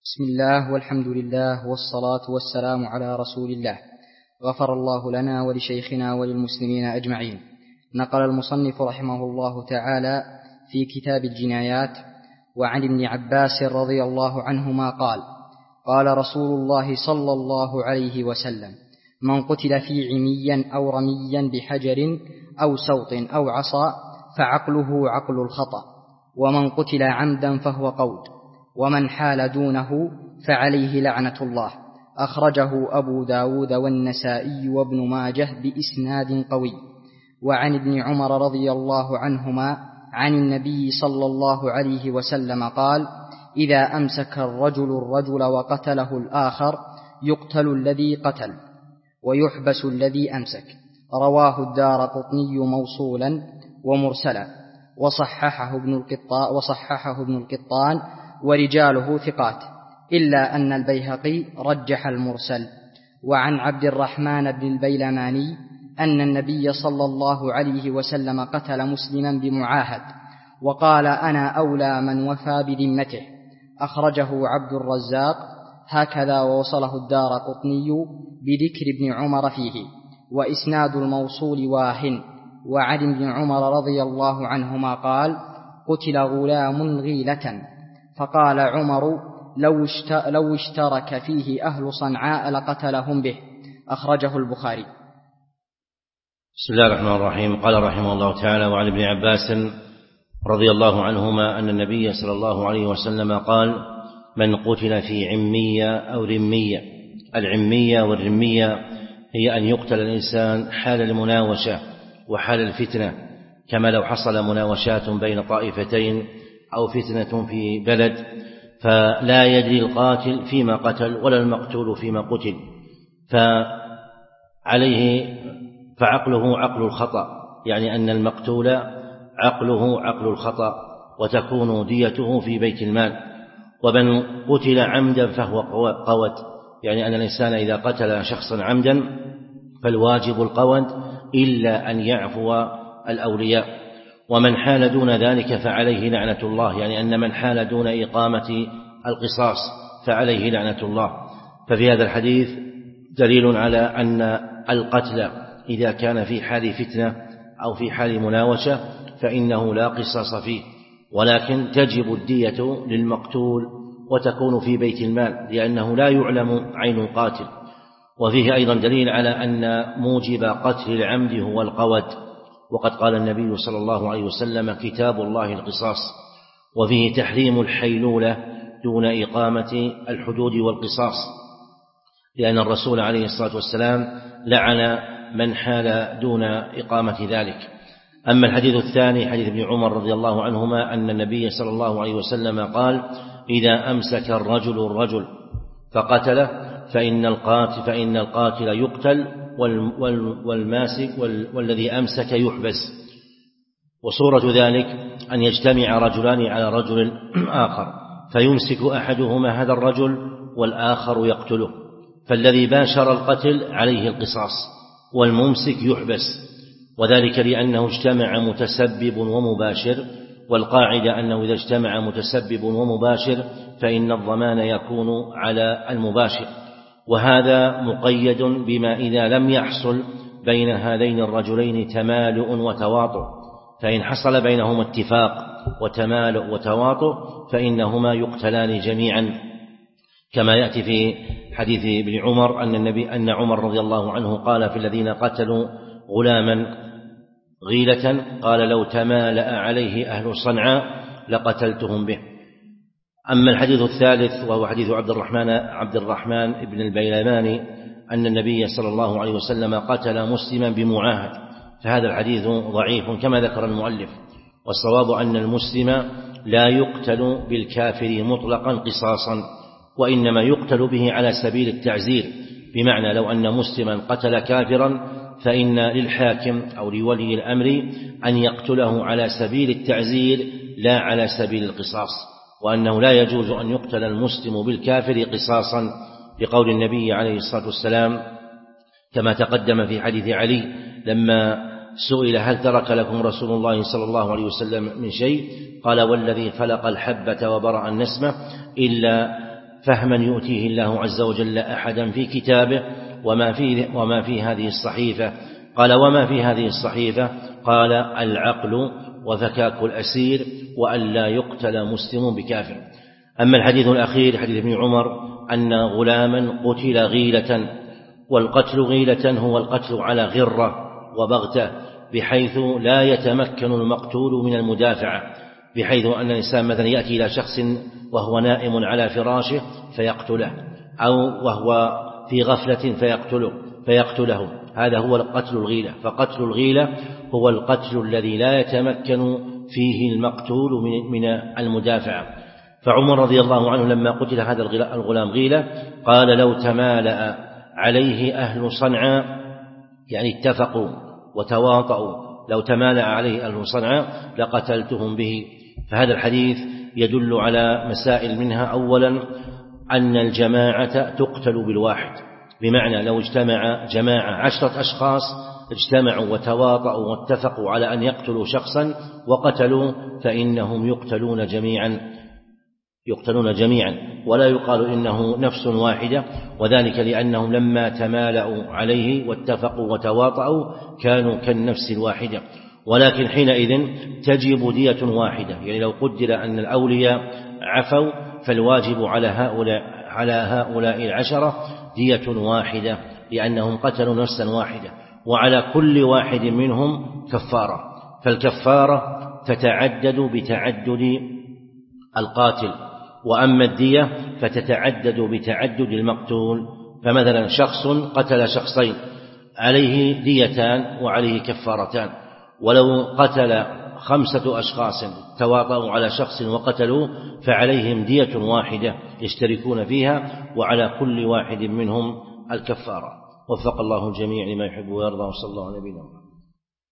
بسم الله والحمد لله والصلاة والسلام على رسول الله. غفر الله لنا ولشيخنا وللمسلمين أجمعين. نقل المصنف رحمه الله تعالى في كتاب الجنايات وعن ابن عباس رضي الله عنهما قال: قال رسول الله صلى الله عليه وسلم: من قتل في عميا أو رميا بحجر أو سوط أو عصا فعقله عقل الخطأ، ومن قتل عمدا فهو قود، ومن حال دونه فعليه لعنة الله. أخرجه أبو داود والنسائي وابن ماجه بإسناد قوي. وعن ابن عمر رضي الله عنهما عن النبي صلى الله عليه وسلم قال: إذا أمسك الرجل وقتله الآخر يقتل الذي قتل ويحبس الذي أمسك. رواه الدارقطني موصولا ومرسلا، وصححه ابن القطان ورجاله ثقات، إلا أن البيهقي رجح المرسل. وعن عبد الرحمن بن البيلماني أن النبي صلى الله عليه وسلم قتل مسلما بمعاهد، وقال: أنا أولى من وفى بذمته. أخرجه عبد الرزاق هكذا، ووصله الدارقطني بذكر ابن عمر فيه، وإسناد الموصول واهن. وعن ابن عمر رضي الله عنهما قال: قتل غلام غيلة، فقال عمر: لو اشترك فيه أهل صنعاء لقتلهم به. أخرجه البخاري. بسم الله الرحمن الرحيم. قال رحمه الله تعالى: وعن ابن عباس رضي الله عنهما أن النبي صلى الله عليه وسلم قال: من قتل في عمية أو رمية. العمية والرمية هي أن يقتل الإنسان حال المناوشة وحال الفتنة، كما لو حصل مناوشات بين طائفتين أو فتنة في بلد، فلا يدري القاتل فيما قتل ولا المقتول فيما قتل، فعقله عقل الخطأ، يعني أن المقتول عقله عقل الخطأ، وتكون ديته في بيت المال. ومن قتل عمدا فهو قود، يعني أن الإنسان إذا قتل شخصا عمدا فالواجب القود إلا أن يعفو الأولياء. ومن حال دون ذلك فعليه لعنة الله، يعني أن من حال دون إقامة القصاص فعليه لعنة الله. ففي هذا الحديث دليل على أن القتل إذا كان في حال فتنة أو في حال مناوشة فإنه لا قصاص فيه، ولكن تجب الدية للمقتول وتكون في بيت المال، لأنه لا يعلم عين القاتل. وفيه أيضا دليل على أن موجب قتل العمد هو القود، وقد قال النبي صلى الله عليه وسلم: كتاب الله القصاص. وفيه تحريم الحيلولة دون إقامة الحدود والقصاص، لأن الرسول عليه الصلاة والسلام لعن من حال دون إقامة ذلك. أما الحديث الثاني حديث ابن عمر رضي الله عنهما أن النبي صلى الله عليه وسلم قال: إذا أمسك الرجل فقتله فإن القاتل يقتل والماسك والذي أمسك يحبس. وصورة ذلك أن يجتمع رجلان على رجل آخر فيمسك أحدهما هذا الرجل والآخر يقتله، فالذي باشر القتل عليه القصاص والممسك يحبس، وذلك لأنه اجتمع متسبب ومباشر، والقاعدة أنه إذا اجتمع متسبب ومباشر فإن الضمان يكون على المباشر. وهذا مقيد بما إذا لم يحصل بين هذين الرجلين تمالؤ وتواطؤ، فإن حصل بينهما اتفاق وتمالؤ وتواطؤ فإنهما يقتلان جميعا، كما يأتي في حديث ابن عمر أن عمر رضي الله عنه قال في الذين قتلوا غلاما غيلة قال: لو تمالأ عليه أهل صنعاء لقتلتهم به. أما الحديث الثالث وهو حديث عبد الرحمن بن البيلماني أن النبي صلى الله عليه وسلم قتل مسلما بمعاهد، فهذا الحديث ضعيف كما ذكر المؤلف، والصواب أن المسلم لا يقتل بالكافر مطلقا قصاصا، وإنما يقتل به على سبيل التعزير، بمعنى لو أن مسلما قتل كافرا فإن للحاكم أو لولي الأمر أن يقتله على سبيل التعزير لا على سبيل القصاص، وأنه لا يجوز أن يقتل المسلم بالكافر قصاصا، لقول النبي عليه الصلاة والسلام كما تقدم في حديث علي لما سئل: هل ترك لكم رسول الله صلى الله عليه وسلم من شيء؟ قال: والذي فلق الحبة وبرأ النسمة إلا فهما يؤتيه الله عز وجل أحدا في كتابه وما في هذه الصحيفة. قال وما في هذه الصحيفة؟ قال العقل وفكاك الأسير وأن لا يقتل مسلم بكافر. أما الحديث الأخير حديث ابن عمر أن غلاما قتل غيلة، والقتل غيلة هو القتل على غرة وبغتة، بحيث لا يتمكن المقتول من المدافعة، بحيث أن الإنسان مثلا يأتي إلى شخص وهو نائم على فراشه فيقتله، أو وهو في غفلة فيقتله. هذا هو القتل الغيلة. فقتل الغيلة هو القتل الذي لا يتمكن فيه المقتول من المدافعة. فعمر رضي الله عنه لما قتل هذا الغلام غيلة قال لو تمالأ عليه أهل صنعاء، يعني اتفقوا وتواطؤوا، لو تمالأ عليه أهل صنعاء لقتلتهم به. فهذا الحديث يدل على مسائل، منها أولا أن الجماعة تقتل بالواحد، بمعنى لو اجتمع جماعة 10 أشخاص اجتمعوا وتواطؤوا واتفقوا على أن يقتلوا شخصا وقتلوا فإنهم يقتلون جميعا ولا يقال إنه نفس واحدة، وذلك لأنهم لما تمالأوا عليه واتفقوا وتواطؤوا كانوا كالنفس الواحدة. ولكن حينئذ تجب دية واحدة، يعني لو قدر أن الأولياء عفوا فالواجب على هؤلاء 10 دية واحدة، لأنهم قتلوا نفسا واحدة، وعلى كل واحد منهم كفارة. فالكفارة تتعدد بتعدد القاتل، وأما الدية فتتعدد بتعدد المقتول. فمثلا شخص قتل شخصين عليه ديتان وعليه كفارتان، ولو قتل 5 أشخاص تواطؤوا على شخص وقتلوه فعليهم دية واحدة يشتركون فيها، وعلى كل واحد منهم الكفارة. وفق الله الجميع لما يحب ويرضى، وصلى الله على نبينا محمد.